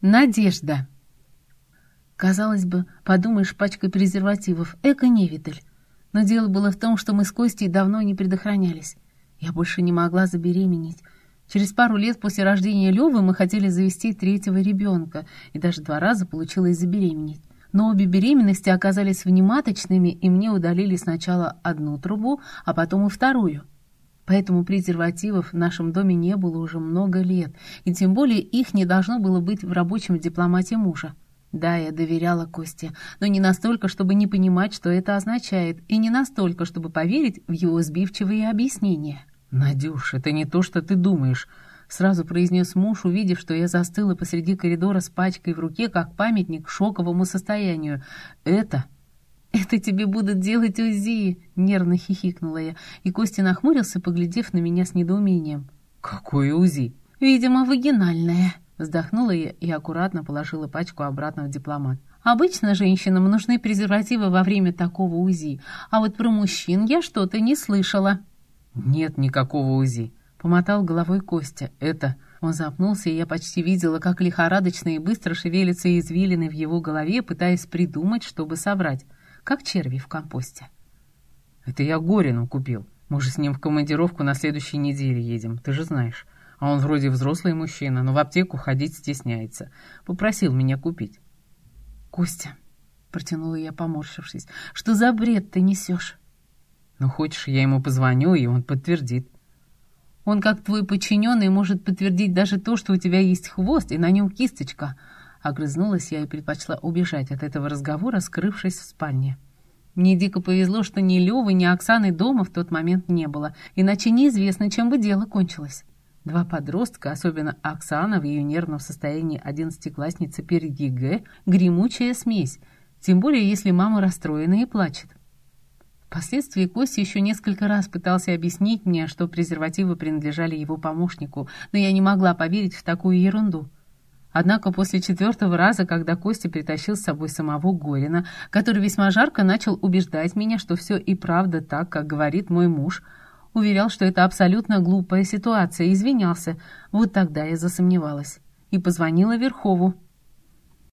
Надежда. Казалось бы, подумаешь, пачка презервативов, эко-невидаль. Но дело было в том, что мы с Костей давно не предохранялись. Я больше не могла забеременеть. Через пару лет после рождения Лёвы мы хотели завести третьего ребенка, и даже 2 раза получилось забеременеть. Но обе беременности оказались внематочными, и мне удалили сначала одну трубу, а потом и вторую. Поэтому презервативов в нашем доме не было уже много лет, и тем более их не должно было быть в рабочем дипломате мужа. Да, я доверяла Косте, но не настолько, чтобы не понимать, что это означает, и не настолько, чтобы поверить в его сбивчивые объяснения. «Надюш, это не то, что ты думаешь», — сразу произнес муж, увидев, что я застыла посреди коридора с пачкой в руке, как памятник шоковому состоянию. «Это тебе будут делать УЗИ!» — нервно хихикнула я, и Костя нахмурился, поглядев на меня с недоумением. «Какое УЗИ?» «Видимо, вагинальное», — вздохнула я и аккуратно положила пачку обратно в дипломат. «Обычно женщинам нужны презервативы во время такого УЗИ, а вот про мужчин я что-то не слышала». «Нет никакого УЗИ», — помотал головой Костя. «Это...» Он запнулся, и я почти видела, как лихорадочно и быстро шевелятся извилины в его голове, пытаясь придумать, чтобы соврать, как черви в компосте. «Это я Горину купил. Мы же с ним в командировку на следующей неделе едем, ты же знаешь. А он вроде взрослый мужчина, но в аптеку ходить стесняется. Попросил меня купить». «Костя», — протянула я, поморщившись, — «что за бред ты несешь?» «Ну, хочешь, я ему позвоню, и он подтвердит». «Он, как твой подчиненный, может подтвердить даже то, что у тебя есть хвост и на нем кисточка». Огрызнулась я и предпочла убежать от этого разговора, скрывшись в спальне. Мне дико повезло, что ни Лёвы, ни Оксаны дома в тот момент не было, иначе неизвестно, чем бы дело кончилось. 2 подростка, особенно Оксана в ее нервном состоянии 11-классницы перед ЕГЭ, гремучая смесь, тем более если мама расстроена и плачет. Впоследствии Костя еще несколько раз пытался объяснить мне, что презервативы принадлежали его помощнику, но я не могла поверить в такую ерунду. Однако после 4-го раза, когда Костя притащил с собой самого Горина, который весьма жарко начал убеждать меня, что все и правда так, как говорит мой муж, уверял, что это абсолютно глупая ситуация, и извинялся, вот тогда я засомневалась и позвонила Верхову.